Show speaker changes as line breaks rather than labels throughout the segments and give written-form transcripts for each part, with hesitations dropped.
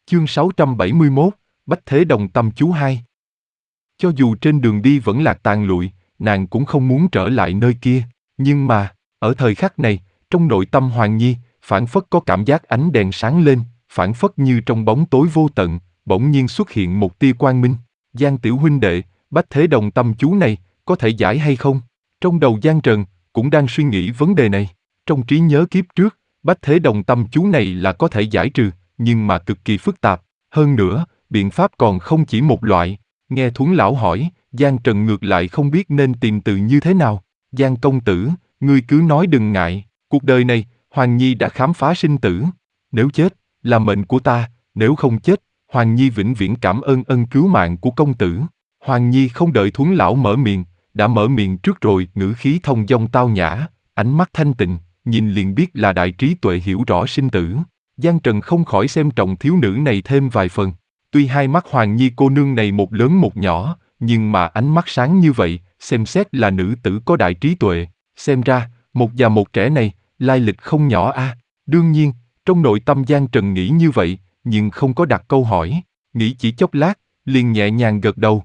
Chương 671, Bách Thế Đồng Tâm chú 2. Cho dù trên đường đi vẫn lạc tàn lụi, nàng cũng không muốn trở lại nơi kia. Nhưng mà, ở thời khắc này, trong nội tâm Hoàng Nhi, phảng phất có cảm giác ánh đèn sáng lên, phảng phất như trong bóng tối vô tận, bỗng nhiên xuất hiện một tia quang minh. Giang tiểu huynh đệ, Bách Thế Đồng Tâm chú này, có thể giải hay không? Trong đầu Giang Trần, cũng đang suy nghĩ vấn đề này. Trong trí nhớ kiếp trước, Bách Thế Đồng Tâm chú này là có thể giải trừ, nhưng mà cực kỳ phức tạp. Hơn nữa, biện pháp còn không chỉ một loại. Nghe Thuấn lão hỏi, Giang Trần ngược lại không biết nên tìm từ như thế nào. Giang công tử, ngươi cứ nói đừng ngại, cuộc đời này, Hoàng Nhi đã khám phá sinh tử. Nếu chết, là mệnh của ta, nếu không chết, Hoàng Nhi vĩnh viễn cảm ơn ân cứu mạng của công tử. Hoàng Nhi không đợi Thuấn lão mở miệng, đã mở miệng trước rồi, ngữ khí thông dong tao nhã, ánh mắt thanh tịnh, nhìn liền biết là đại trí tuệ hiểu rõ sinh tử. Giang Trần không khỏi xem trọng thiếu nữ này thêm vài phần. Tuy hai mắt Hoàng Nhi cô nương này một lớn một nhỏ, nhưng mà ánh mắt sáng như vậy, xem xét là nữ tử có đại trí tuệ. Xem ra, một già một trẻ này, lai lịch không nhỏ a. Đương nhiên, trong nội tâm Giang Trần nghĩ như vậy, nhưng không có đặt câu hỏi. Nghĩ chỉ chốc lát, liền nhẹ nhàng gật đầu.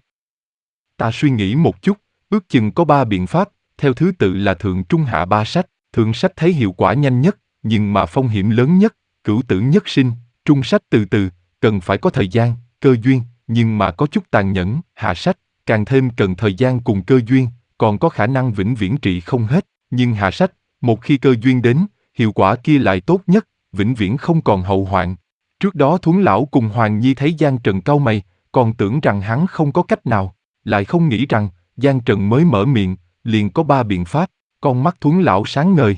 Ta suy nghĩ một chút, ước chừng có 3 biện pháp, theo thứ tự là thượng trung hạ 3 sách. Thượng sách thấy hiệu quả nhanh nhất, nhưng mà phong hiểm lớn nhất, cửu tử nhất sinh. Trung sách từ từ, cần phải có thời gian, cơ duyên, nhưng mà có chút tàn nhẫn. Hạ sách, càng thêm cần thời gian cùng cơ duyên, còn có khả năng vĩnh viễn trị không hết. Nhưng hạ sách, một khi cơ duyên đến, hiệu quả kia lại tốt nhất, vĩnh viễn không còn hậu hoạn. Trước đó Thuấn lão cùng Hoàng Nhi thấy Giang Trần cau mày, còn tưởng rằng hắn không có cách nào, lại không nghĩ rằng Giang Trần mới mở miệng, liền có 3 biện pháp. Con mắt Thuấn lão sáng ngời.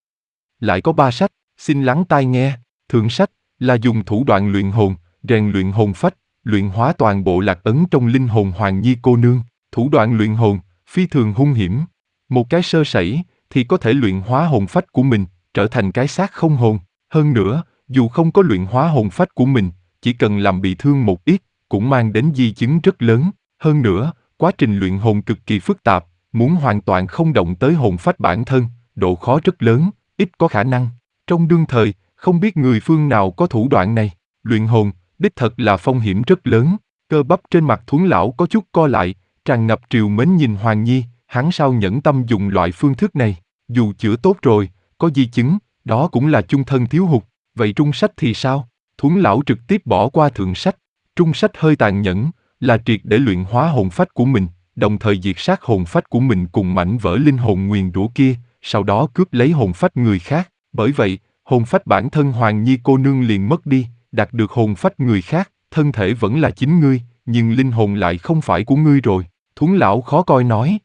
Lại có 3 sách, xin lắng tai nghe. Thượng sách là dùng thủ đoạn luyện hồn, rèn luyện hồn phách, luyện hóa toàn bộ lạc ấn trong linh hồn Hoàng Nhi cô nương. Thủ đoạn luyện hồn phi thường hung hiểm, một cái sơ sẩy thì có thể luyện hóa hồn phách của mình, trở thành cái xác không hồn. Hơn nữa, dù không có luyện hóa hồn phách của mình, chỉ cần làm bị thương một ít, cũng mang đến di chứng rất lớn. Hơn nữa, quá trình luyện hồn cực kỳ phức tạp, muốn hoàn toàn không động tới hồn phách bản thân, độ khó rất lớn, ít có khả năng. Trong đương thời, không biết người phương nào có thủ đoạn này. Luyện hồn, đích thật là phong hiểm rất lớn. Cơ bắp trên mặt Thuấn lão có chút co lại, tràn ngập trìu mến nhìn Hoàng Nhi, hắn sao nhẫn tâm dùng loại phương thức này. Dù chữa tốt rồi, có di chứng, đó cũng là chung thân thiếu hụt. Vậy trung sách thì sao? Thuấn lão trực tiếp bỏ qua thượng sách. Trung sách hơi tàn nhẫn, là triệt để luyện hóa hồn phách của mình, đồng thời diệt sát hồn phách của mình cùng mảnh vỡ linh hồn nguyền rủa kia, sau đó cướp lấy hồn phách người khác. Bởi vậy, hồn phách bản thân Hoàng Nhi cô nương liền mất đi, đạt được hồn phách người khác, thân thể vẫn là chính ngươi, nhưng linh hồn lại không phải của ngươi rồi. Thuấn lão khó coi nói.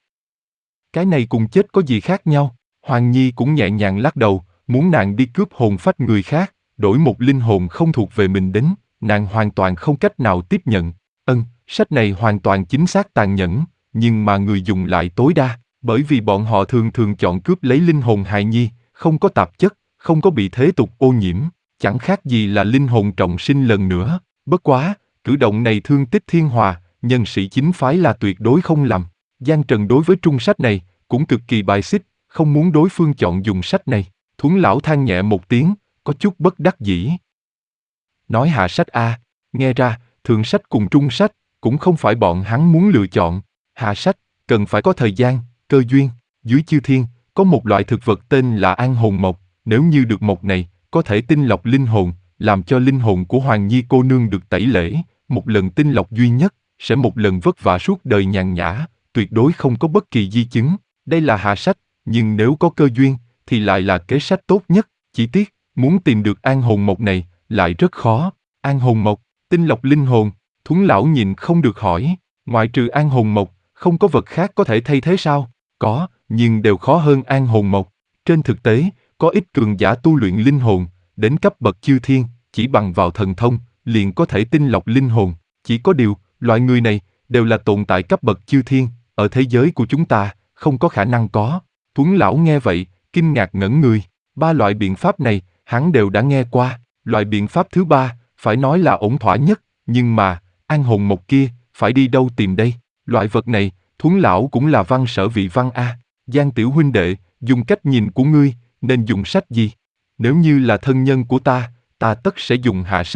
Cái này cùng chết có gì khác nhau? Hoàng Nhi cũng nhẹ nhàng lắc đầu, muốn nàng đi cướp hồn phách người khác, đổi một linh hồn không thuộc về mình đến, nàng hoàn toàn không cách nào tiếp nhận. Sách này hoàn toàn chính xác tàn nhẫn, nhưng mà người dùng lại tối đa, bởi vì bọn họ thường thường chọn cướp lấy linh hồn hài nhi, không có tạp chất, không có bị thế tục ô nhiễm, chẳng khác gì là linh hồn trọng sinh lần nữa. Bất quá, cử động này thương tích thiên hòa, nhân sĩ chính phái là tuyệt đối không làm. Giang Trần đối với trung sách này, cũng cực kỳ bài xích, không muốn đối phương chọn dùng sách này. Thuấn lão than nhẹ một tiếng, có chút bất đắc dĩ. Nói hạ sách a, nghe ra, thượng sách cùng trung sách, cũng không phải bọn hắn muốn lựa chọn. Hạ sách, cần phải có thời gian, cơ duyên. Dưới chư thiên, có một loại thực vật tên là an hồn mộc, nếu như được mộc này, có thể tinh lọc linh hồn, làm cho linh hồn của Hoàng Nhi cô nương được tẩy lễ, một lần tinh lọc duy nhất, sẽ một lần vất vả suốt đời nhàn nhã, tuyệt đối không có bất kỳ di chứng. Đây là hạ sách, nhưng nếu có cơ duyên, thì lại là kế sách tốt nhất. Chỉ tiếc, muốn tìm được an hồn mộc này, lại rất khó. An hồn mộc, tinh lọc linh hồn. Thuấn lão nhìn không được hỏi, ngoại trừ an hồn mộc, không có vật khác có thể thay thế sao? Có, nhưng đều khó hơn an hồn mộc. Trên thực tế, có ít cường giả tu luyện linh hồn, đến cấp bậc chư thiên, chỉ bằng vào thần thông, liền có thể tinh lọc linh hồn. Chỉ có điều, loại người này, đều là tồn tại cấp bậc chư thiên, ở thế giới của chúng ta, không có khả năng có. Thuấn lão nghe vậy, kinh ngạc ngẩn người. 3 loại biện pháp này, hắn đều đã nghe qua. Loại biện pháp thứ 3, phải nói là ổn thỏa nhất, nhưng mà, an hồn mộc kia, phải đi đâu tìm đây? Loại vật này, Thuấn lão cũng là văn sở vị văn a. Giang tiểu huynh đệ, dùng cách nhìn của ngươi, nên dùng sách gì? Nếu như là thân nhân của ta tất sẽ dùng hạ sách,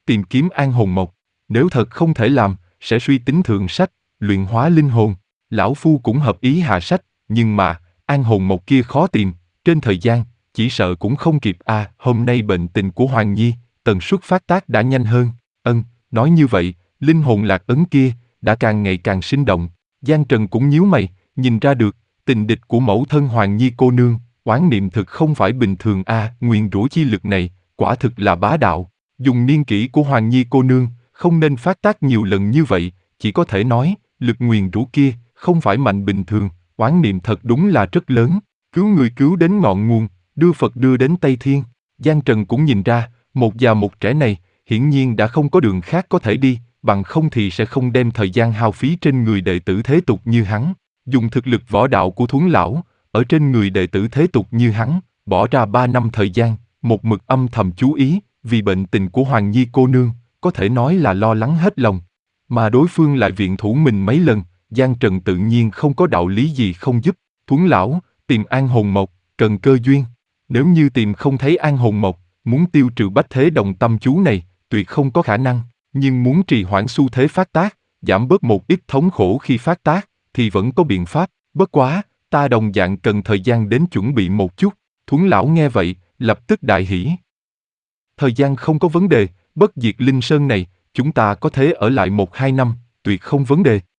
tìm kiếm an hồn mộc. Nếu thật không thể làm, sẽ suy tính thượng sách, luyện hóa linh hồn. Lão Phu cũng hợp ý hạ sách, nhưng mà, an hồn mộc kia khó tìm, trên thời gian, chỉ sợ cũng không kịp hôm nay bệnh tình của Hoàng Nhi, tần suất phát tác đã nhanh hơn. Nói như vậy, linh hồn lạc ấn kia, đã càng ngày càng sinh động. Giang Trần cũng nhíu mày, nhìn ra được, tình địch của mẫu thân Hoàng Nhi cô nương, oán niệm thực không phải bình thường nguyền rủa chi lực này, quả thực là bá đạo. Dùng niên kỷ của Hoàng Nhi cô nương, không nên phát tác nhiều lần như vậy, chỉ có thể nói, lực nguyền rủa kia, không phải mạnh bình thường, oán niệm thật đúng là rất lớn. Cứu người cứu đến ngọn nguồn, đưa Phật đưa đến Tây Thiên. Giang Trần cũng nhìn ra, một già một trẻ này, hiển nhiên đã không có đường khác có thể đi, bằng không thì sẽ không đem thời gian hao phí trên người đệ tử thế tục như hắn. Dùng thực lực võ đạo của Thuấn lão, ở trên người đệ tử thế tục như hắn, bỏ ra 3 năm thời gian, một mực âm thầm chú ý, vì bệnh tình của Hoàng Nhi cô nương, có thể nói là lo lắng hết lòng. Mà đối phương lại viện thủ mình mấy lần, Giang Trần tự nhiên không có đạo lý gì không giúp. Thuấn lão, tìm an hồn mộc, cần cơ duyên. Nếu như tìm không thấy an hồn mộc, muốn tiêu trừ bách thế đồng tâm chú này, tuyệt không có khả năng. Nhưng muốn trì hoãn xu thế phát tác, giảm bớt một ít thống khổ khi phát tác, thì vẫn có biện pháp. Bất quá, ta đồng dạng cần thời gian đến chuẩn bị một chút. Thuấn lão nghe vậy, lập tức đại hỉ. Thời gian không có vấn đề, bất diệt linh sơn này, chúng ta có thể ở lại 1-2 năm, tuyệt không vấn đề.